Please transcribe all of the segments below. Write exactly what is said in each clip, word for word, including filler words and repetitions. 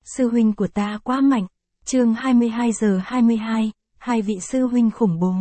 sư huynh của ta quá mạnh. Chương hai mươi hai giờ hai mươi hai, hai vị sư huynh khủng bố.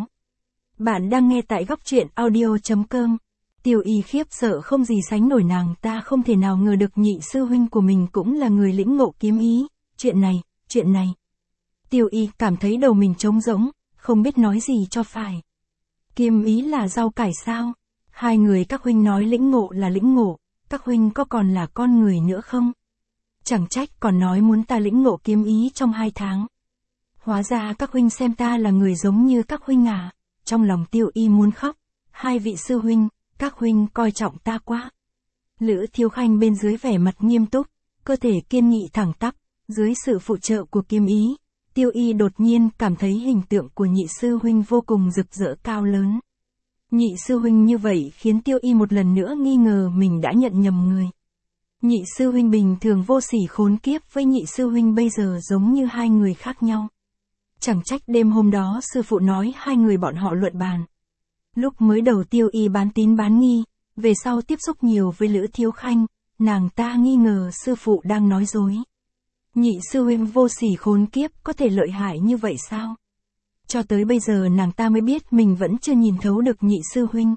Bạn đang nghe tại góc truyện audio chấm com. Tiêu Y khiếp sợ không gì sánh nổi, nàng ta không thể nào ngờ được nhị sư huynh của mình cũng là người lĩnh ngộ kiếm ý. Chuyện này, chuyện này. Tiêu Y cảm thấy đầu mình trống rỗng, không biết nói gì cho phải. Kiếm ý là rau cải sao? Hai người các huynh nói lĩnh ngộ là lĩnh ngộ, các huynh có còn là con người nữa không? Chẳng trách còn nói muốn ta lĩnh ngộ kiếm ý trong hai tháng. Hóa ra các huynh xem ta là người giống như các huynh à? Trong lòng Tiêu Y muốn khóc. Hai vị sư huynh, các huynh coi trọng ta quá. Lữ Thiếu Khanh bên dưới vẻ mặt nghiêm túc, cơ thể kiên nghị thẳng tắp, dưới sự phụ trợ của kiếm ý, Tiêu Y đột nhiên cảm thấy hình tượng của nhị sư huynh vô cùng rực rỡ cao lớn. Nhị sư huynh như vậy khiến Tiêu Y một lần nữa nghi ngờ mình đã nhận nhầm người. Nhị sư huynh bình thường vô sỉ khốn kiếp với nhị sư huynh bây giờ giống như hai người khác nhau. Chẳng trách đêm hôm đó sư phụ nói hai người bọn họ luận bàn. Lúc mới đầu Tiêu Y bán tín bán nghi, về sau tiếp xúc nhiều với Lữ Thiếu Khanh, nàng ta nghi ngờ sư phụ đang nói dối. Nhị sư huynh vô sỉ khốn kiếp có thể lợi hại như vậy sao? Cho tới bây giờ nàng ta mới biết mình vẫn chưa nhìn thấu được nhị sư huynh.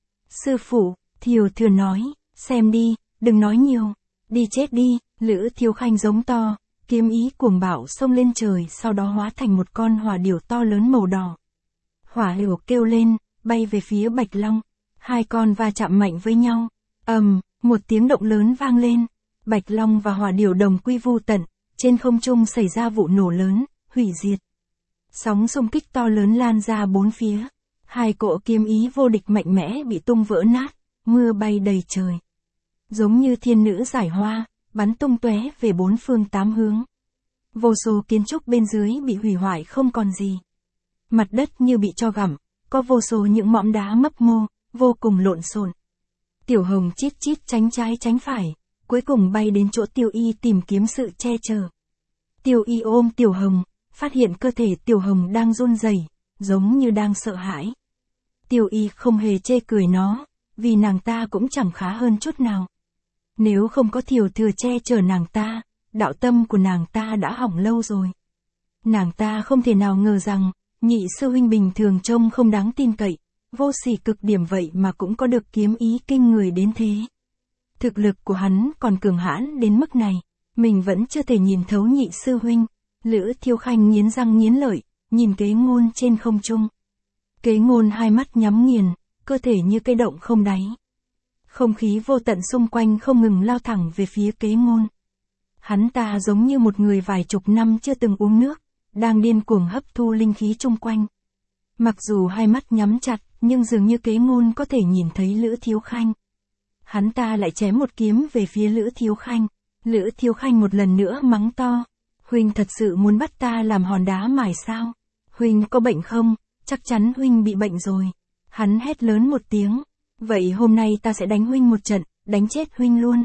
Sư phụ, Thiều Thừa nói, xem đi, đừng nói nhiều, đi chết đi. Lữ Thiếu Khanh giống to, kiếm ý cuồng bạo xông lên trời, sau đó hóa thành một con hỏa điểu to lớn màu đỏ. Hỏa điểu kêu lên, bay về phía Bạch Long, hai con va chạm mạnh với nhau, ầm, um, một tiếng động lớn vang lên, Bạch Long và hỏa điểu đồng quy vu tận, trên không trung xảy ra vụ nổ lớn, hủy diệt. Sóng xung kích to lớn lan ra bốn phía, hai cỗ kiếm ý vô địch mạnh mẽ bị tung vỡ nát, mưa bay đầy trời. Giống như thiên nữ giải hoa, bắn tung tóe về bốn phương tám hướng. Vô số kiến trúc bên dưới bị hủy hoại không còn gì. Mặt đất như bị cho gặm, có vô số những mỏm đá mấp mô, vô cùng lộn xộn. Tiểu Hồng chít chít tránh trái tránh phải, cuối cùng bay đến chỗ Tiêu Y tìm kiếm sự che chở. Tiêu Y ôm Tiểu Hồng, phát hiện cơ thể Tiểu Hồng đang run rẩy, giống như đang sợ hãi. Tiêu Y không hề chê cười nó, vì nàng ta cũng chẳng khá hơn chút nào. Nếu không có Thiều Thừa che chở nàng ta, đạo tâm của nàng ta đã hỏng lâu rồi. Nàng ta không thể nào ngờ rằng, nhị sư huynh bình thường trông không đáng tin cậy, vô sỉ cực điểm vậy mà cũng có được kiếm ý kinh người đến thế. Thực lực của hắn còn cường hãn đến mức này, mình vẫn chưa thể nhìn thấu nhị sư huynh. Lữ Thiếu Khanh nghiến răng nghiến lợi, nhìn Kế Ngôn trên không trung. Kế Ngôn hai mắt nhắm nghiền, cơ thể như cây động không đáy. Không khí vô tận xung quanh không ngừng lao thẳng về phía Kế Ngôn. Hắn ta giống như một người vài chục năm chưa từng uống nước, đang điên cuồng hấp thu linh khí chung quanh. Mặc dù hai mắt nhắm chặt, nhưng dường như Kế Ngôn có thể nhìn thấy Lữ Thiếu Khanh. Hắn ta lại chém một kiếm về phía Lữ Thiếu Khanh. Lữ Thiếu Khanh một lần nữa mắng to. Huynh thật sự muốn bắt ta làm hòn đá mài sao? Huynh có bệnh không? Chắc chắn Huynh bị bệnh rồi. Hắn hét lớn một tiếng. Vậy hôm nay ta sẽ đánh Huynh một trận, đánh chết Huynh luôn.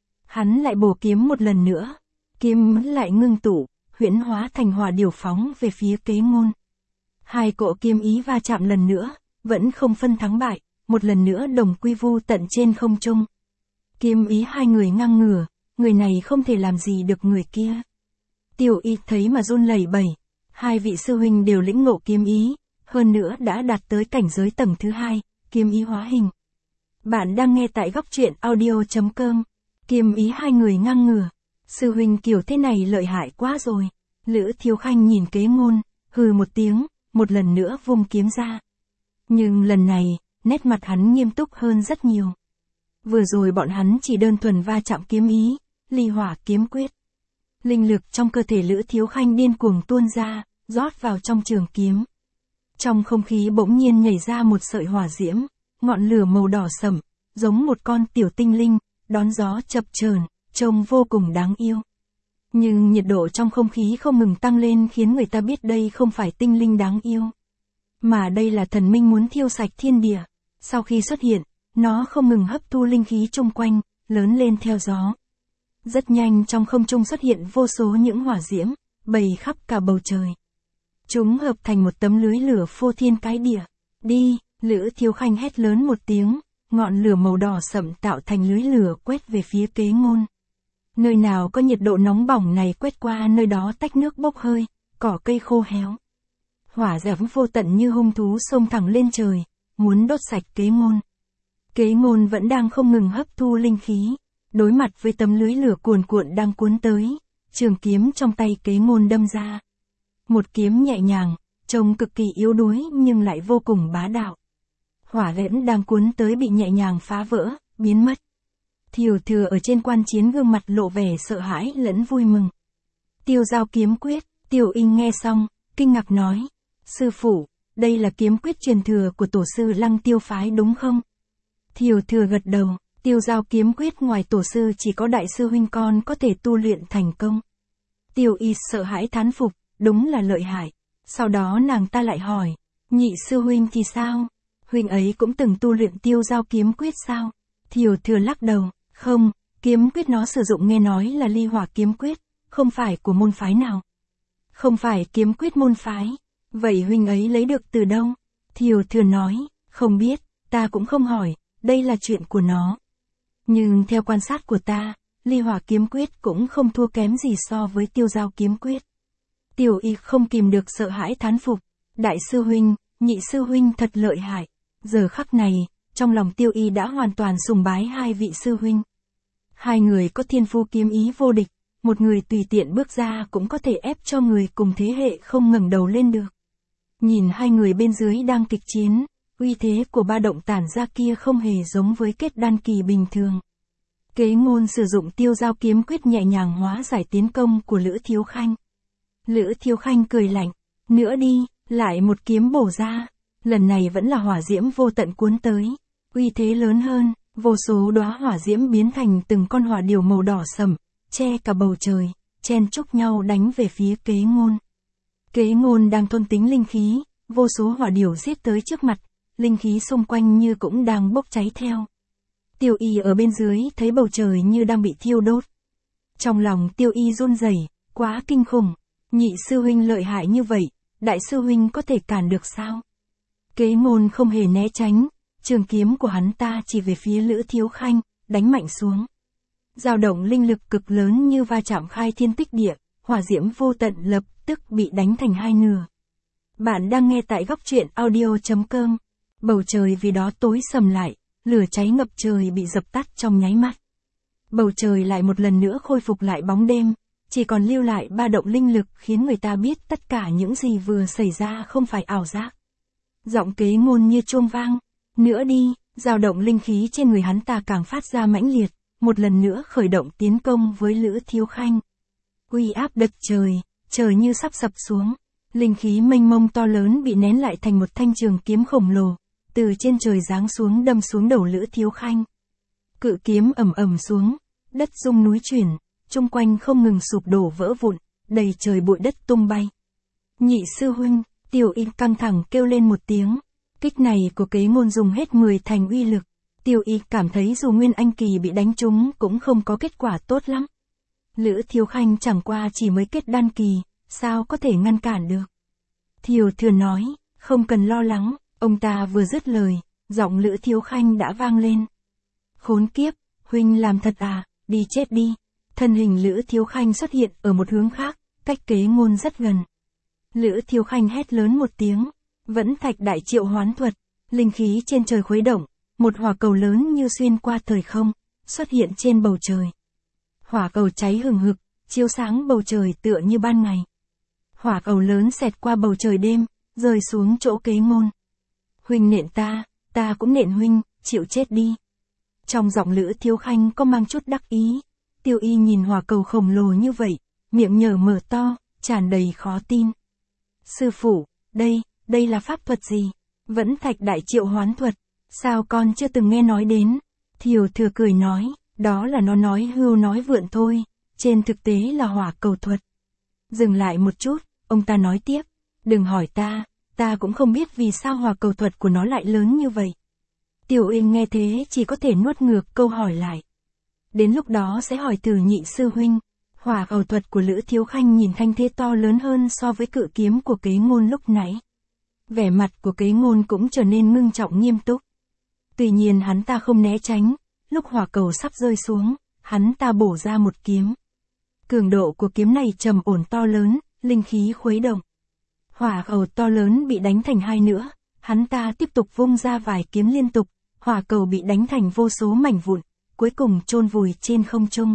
Hắn lại bổ kiếm một lần nữa. Kiếm lại ngưng tụ, huyễn hóa thành hỏa điểu phóng về phía Kế Ngôn. Hai cỗ kiếm ý va chạm lần nữa, vẫn không phân thắng bại, một lần nữa đồng quy vu tận trên không trung. Kiếm ý hai người ngang ngửa, người này không thể làm gì được người kia. Tiêu Y thấy mà run lẩy bẩy, hai vị sư huynh đều lĩnh ngộ kiếm ý, hơn nữa đã đạt tới cảnh giới tầng thứ hai, kiếm ý hóa hình. Bạn đang nghe tại góc truyện audio chấm com. Kiếm ý hai người ngang ngửa, sư huynh kiểu thế này lợi hại quá rồi. Lữ Thiếu Khanh nhìn Kế Ngôn, hừ một tiếng, một lần nữa vung kiếm ra. Nhưng lần này, nét mặt hắn nghiêm túc hơn rất nhiều. Vừa rồi bọn hắn chỉ đơn thuần va chạm kiếm ý, ly hỏa kiếm quyết. Linh lực trong cơ thể Lữ Thiếu Khanh điên cuồng tuôn ra, rót vào trong trường kiếm. Trong không khí bỗng nhiên nhảy ra một sợi hỏa diễm, ngọn lửa màu đỏ sẫm, giống một con tiểu tinh linh, đón gió chập chờn, trông vô cùng đáng yêu. Nhưng nhiệt độ trong không khí không ngừng tăng lên khiến người ta biết đây không phải tinh linh đáng yêu, mà đây là thần minh muốn thiêu sạch thiên địa. Sau khi xuất hiện, nó không ngừng hấp thu linh khí chung quanh, lớn lên theo gió. Rất nhanh trong không trung xuất hiện vô số những hỏa diễm, bầy khắp cả bầu trời. Chúng hợp thành một tấm lưới lửa phô thiên cái địa. Đi, Lữ Thiếu Khanh hét lớn một tiếng, ngọn lửa màu đỏ sẫm tạo thành lưới lửa quét về phía Kế Ngôn. Nơi nào có nhiệt độ nóng bỏng này quét qua nơi đó tách nước bốc hơi, cỏ cây khô héo. Hỏa diễm vô tận như hung thú xông thẳng lên trời, muốn đốt sạch Kế Ngôn. Kế Ngôn vẫn đang không ngừng hấp thu linh khí, đối mặt với tấm lưới lửa cuồn cuộn đang cuốn tới, trường kiếm trong tay Kế Ngôn đâm ra. Một kiếm nhẹ nhàng, trông cực kỳ yếu đuối nhưng lại vô cùng bá đạo. Hỏa diễm đang cuốn tới bị nhẹ nhàng phá vỡ, biến mất. Thiều Thừa ở trên quan chiến gương mặt lộ vẻ sợ hãi lẫn vui mừng. Tiêu Giao kiếm quyết, Tiêu Y nghe xong, kinh ngạc nói, sư phụ, đây là kiếm quyết truyền thừa của tổ sư Lăng Tiêu phái đúng không? Thiều Thừa gật đầu, Tiêu Giao kiếm quyết ngoài tổ sư chỉ có đại sư huynh con có thể tu luyện thành công. Tiêu Y sợ hãi thán phục, đúng là lợi hại. Sau đó nàng ta lại hỏi, nhị sư huynh thì sao? Huynh ấy cũng từng tu luyện Tiêu Giao kiếm quyết sao? Thiều Thừa lắc đầu, không, kiếm quyết nó sử dụng nghe nói là ly hỏa kiếm quyết, không phải của môn phái nào. Không phải kiếm quyết môn phái. Vậy huynh ấy lấy được từ đâu? Thiều Thừa nói, không biết, ta cũng không hỏi, đây là chuyện của nó. Nhưng theo quan sát của ta, ly hỏa kiếm quyết cũng không thua kém gì so với Tiêu Giao kiếm quyết. Tiêu Y không kìm được sợ hãi thán phục, đại sư huynh, nhị sư huynh thật lợi hại. Giờ khắc này, trong lòng Tiêu Y đã hoàn toàn sùng bái hai vị sư huynh. Hai người có thiên phu kiếm ý vô địch, một người tùy tiện bước ra cũng có thể ép cho người cùng thế hệ không ngẩng đầu lên được. Nhìn hai người bên dưới đang kịch chiến, uy thế của ba động tản ra kia không hề giống với kết đan kỳ bình thường. Kế Ngôn sử dụng Tiêu Giao kiếm quyết nhẹ nhàng hóa giải tiến công của Lữ Thiếu Khanh. Lữ Thiếu Khanh cười lạnh, nữa đi, lại một kiếm bổ ra. Lần này vẫn là hỏa diễm vô tận cuốn tới, uy thế lớn hơn, vô số đóa hỏa diễm biến thành từng con hỏa điểu màu đỏ sẫm, che cả bầu trời, chen chúc nhau đánh về phía Kế Ngôn. Kế Ngôn đang thôn tính linh khí, vô số hỏa điểu giết tới trước mặt, linh khí xung quanh như cũng đang bốc cháy theo. Tiêu Y ở bên dưới thấy bầu trời như đang bị thiêu đốt. Trong lòng Tiêu Y run rẩy, quá kinh khủng, nhị sư huynh lợi hại như vậy, đại sư huynh có thể cản được sao? Kế Ngôn không hề né tránh, trường kiếm của hắn ta chỉ về phía Lữ Thiếu Khanh, đánh mạnh xuống. Dao động linh lực cực lớn như va chạm khai thiên tích địa, hỏa diễm vô tận lập tức bị đánh thành hai nửa. Bạn đang nghe tại góc truyện audio chấm com. Bầu trời vì đó tối sầm lại, lửa cháy ngập trời bị dập tắt trong nháy mắt. Bầu trời lại một lần nữa khôi phục lại bóng đêm, chỉ còn lưu lại ba động linh lực khiến người ta biết tất cả những gì vừa xảy ra không phải ảo giác. Giọng Kế Ngôn như chuông vang, nữa đi, dao động linh khí trên người hắn ta càng phát ra mãnh liệt, một lần nữa khởi động tiến công với Lữ Thiếu Khanh. Uy áp đất trời, trời như sắp sập xuống, linh khí mênh mông to lớn bị nén lại thành một thanh trường kiếm khổng lồ, từ trên trời giáng xuống đâm xuống đầu Lữ Thiếu Khanh. Cự kiếm ầm ầm xuống, đất rung núi chuyển, chung quanh không ngừng sụp đổ vỡ vụn, đầy trời bụi đất tung bay. Nhị sư huynh, Tiêu Y căng thẳng kêu lên một tiếng, kích này của Kế Ngôn dùng hết mười thành uy lực. Tiêu Y cảm thấy dù Nguyên Anh Kỳ bị đánh trúng cũng không có kết quả tốt lắm. Lữ Thiếu Khanh chẳng qua chỉ mới kết đan kỳ, sao có thể ngăn cản được. Thiều Thừa nói, không cần lo lắng, ông ta vừa dứt lời, giọng Lữ Thiếu Khanh đã vang lên. Khốn kiếp, huynh làm thật à, đi chết đi. Thân hình Lữ Thiếu Khanh xuất hiện ở một hướng khác, cách Kế Ngôn rất gần. Lữ Thiếu Khanh hét lớn một tiếng, vẫn thạch đại triệu hoán thuật, linh khí trên trời khuấy động, một hỏa cầu lớn như xuyên qua thời không, xuất hiện trên bầu trời. Hỏa cầu cháy hừng hực, chiếu sáng bầu trời tựa như ban ngày. Hỏa cầu lớn xẹt qua bầu trời đêm, rơi xuống chỗ Kế Ngôn. Huynh nện ta, ta cũng nện huynh, chịu chết đi. Trong giọng Lữ Thiếu Khanh có mang chút đắc ý. Tiêu Y nhìn hỏa cầu khổng lồ như vậy, miệng nhở mở to, tràn đầy khó tin. Sư phụ, đây, đây là pháp thuật gì? Vẫn thạch đại triệu hoán thuật, sao con chưa từng nghe nói đến? Thiều Thừa cười nói, đó là nó nói hưu nói vượn thôi, trên thực tế là hỏa cầu thuật. Dừng lại một chút, ông ta nói tiếp, đừng hỏi ta, ta cũng không biết vì sao hỏa cầu thuật của nó lại lớn như vậy. Tiểu Yên nghe thế chỉ có thể nuốt ngược câu hỏi lại. Đến lúc đó sẽ hỏi từ nhị sư huynh. Hỏa cầu thuật của Lữ Thiếu Khanh nhìn thanh thế to lớn hơn so với cự kiếm của Kế Ngôn lúc nãy. Vẻ mặt của Kế Ngôn cũng trở nên ngưng trọng nghiêm túc. Tuy nhiên hắn ta không né tránh, lúc hỏa cầu sắp rơi xuống, hắn ta bổ ra một kiếm. Cường độ của kiếm này trầm ổn to lớn, linh khí khuấy động. Hỏa cầu to lớn bị đánh thành hai nữa, hắn ta tiếp tục vung ra vài kiếm liên tục, hỏa cầu bị đánh thành vô số mảnh vụn, cuối cùng chôn vùi trên không trung.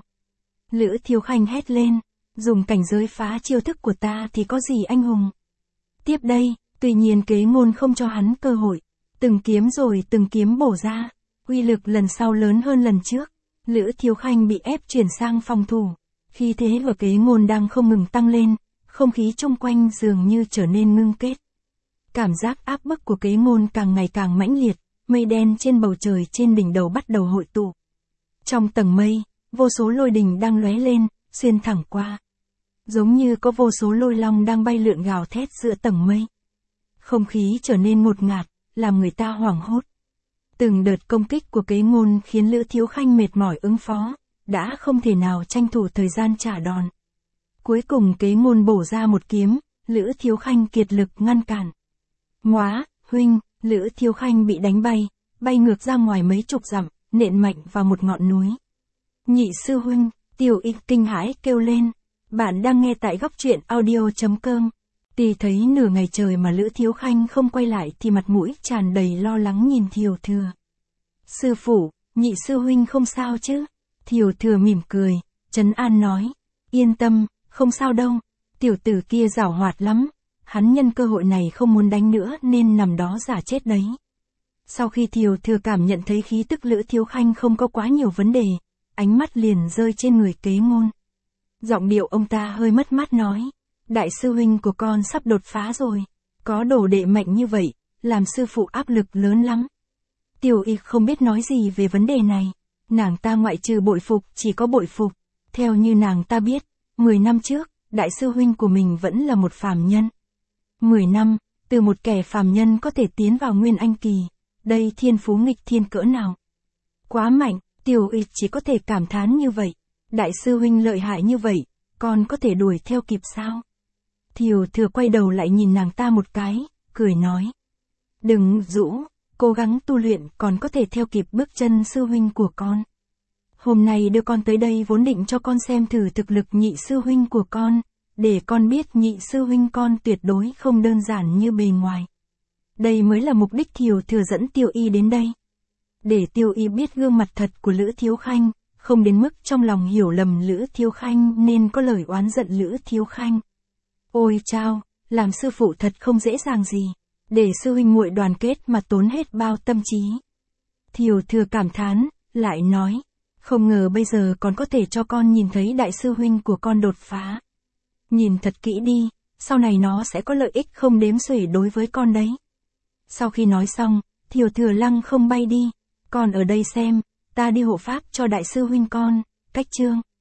Lữ Thiếu Khanh hét lên, dùng cảnh giới phá chiêu thức của ta thì có gì anh hùng. Tiếp đây, tuy nhiên Kế Ngôn không cho hắn cơ hội, từng kiếm rồi từng kiếm bổ ra, uy lực lần sau lớn hơn lần trước. Lữ Thiếu Khanh bị ép chuyển sang phòng thủ, khí thế của Kế Ngôn đang không ngừng tăng lên, không khí chung quanh dường như trở nên ngưng kết. Cảm giác áp bức của Kế Ngôn càng ngày càng mãnh liệt, mây đen trên bầu trời trên đỉnh đầu bắt đầu hội tụ. Trong tầng mây, vô số lôi đình đang lóe lên, xuyên thẳng qua. Giống như có vô số lôi long đang bay lượn gào thét giữa tầng mây. Không khí trở nên ngột ngạt, làm người ta hoảng hốt. Từng đợt công kích của Kế Ngôn khiến Lữ Thiếu Khanh mệt mỏi ứng phó, đã không thể nào tranh thủ thời gian trả đòn. Cuối cùng Kế Ngôn bổ ra một kiếm, Lữ Thiếu Khanh kiệt lực ngăn cản. Ngoá, huynh, Lữ Thiếu Khanh bị đánh bay, bay ngược ra ngoài mấy chục dặm, nện mạnh vào một ngọn núi. Nhị sư huynh, Tiểu Y kinh hãi kêu lên. Bạn đang nghe tại góc truyện audio chấm com. Tì thấy nửa ngày trời mà Lữ Thiếu Khanh không quay lại thì mặt mũi tràn đầy lo lắng nhìn Thiều Thừa. Sư phụ, nhị sư huynh không sao chứ? Thiều Thừa mỉm cười, trấn an nói. Yên tâm, không sao đâu, tiểu tử kia giảo hoạt lắm. Hắn nhân cơ hội này không muốn đánh nữa nên nằm đó giả chết đấy. Sau khi Thiều Thừa cảm nhận thấy khí tức Lữ Thiếu Khanh không có quá nhiều vấn đề, ánh mắt liền rơi trên người Kế Ngôn. Giọng điệu ông ta hơi mất mát nói, đại sư huynh của con sắp đột phá rồi, có đồ đệ mạnh như vậy, làm sư phụ áp lực lớn lắm. Tiểu Y không biết nói gì về vấn đề này, nàng ta ngoại trừ bội phục chỉ có bội phục, theo như nàng ta biết, mười năm trước, đại sư huynh của mình vẫn là một phàm nhân. mười năm, từ một kẻ phàm nhân có thể tiến vào Nguyên Anh kỳ, đây thiên phú nghịch thiên cỡ nào. Quá mạnh, Tiểu Y chỉ có thể cảm thán như vậy. Đại sư huynh lợi hại như vậy, con có thể đuổi theo kịp sao? Thiều Thừa quay đầu lại nhìn nàng ta một cái, cười nói. Đừng rũ, cố gắng tu luyện còn có thể theo kịp bước chân sư huynh của con. Hôm nay đưa con tới đây vốn định cho con xem thử thực lực nhị sư huynh của con, để con biết nhị sư huynh con tuyệt đối không đơn giản như bề ngoài. Đây mới là mục đích Thiều Thừa dẫn Tiểu Y đến đây. Để Tiểu Y biết gương mặt thật của Lữ Thiếu Khanh. Không đến mức trong lòng hiểu lầm Lữ Thiếu Khanh nên có lời oán giận Lữ Thiếu Khanh. Ôi chao, làm sư phụ thật không dễ dàng gì, để sư huynh muội đoàn kết mà tốn hết bao tâm trí. Thiều Thừa cảm thán, lại nói, không ngờ bây giờ còn có thể cho con nhìn thấy đại sư huynh của con đột phá. Nhìn thật kỹ đi, sau này nó sẽ có lợi ích không đếm xuể đối với con đấy. Sau khi nói xong, Thiều Thừa lăng không bay đi, con ở đây xem. Ta đi hộ pháp cho đại sư huynh con, cách chương.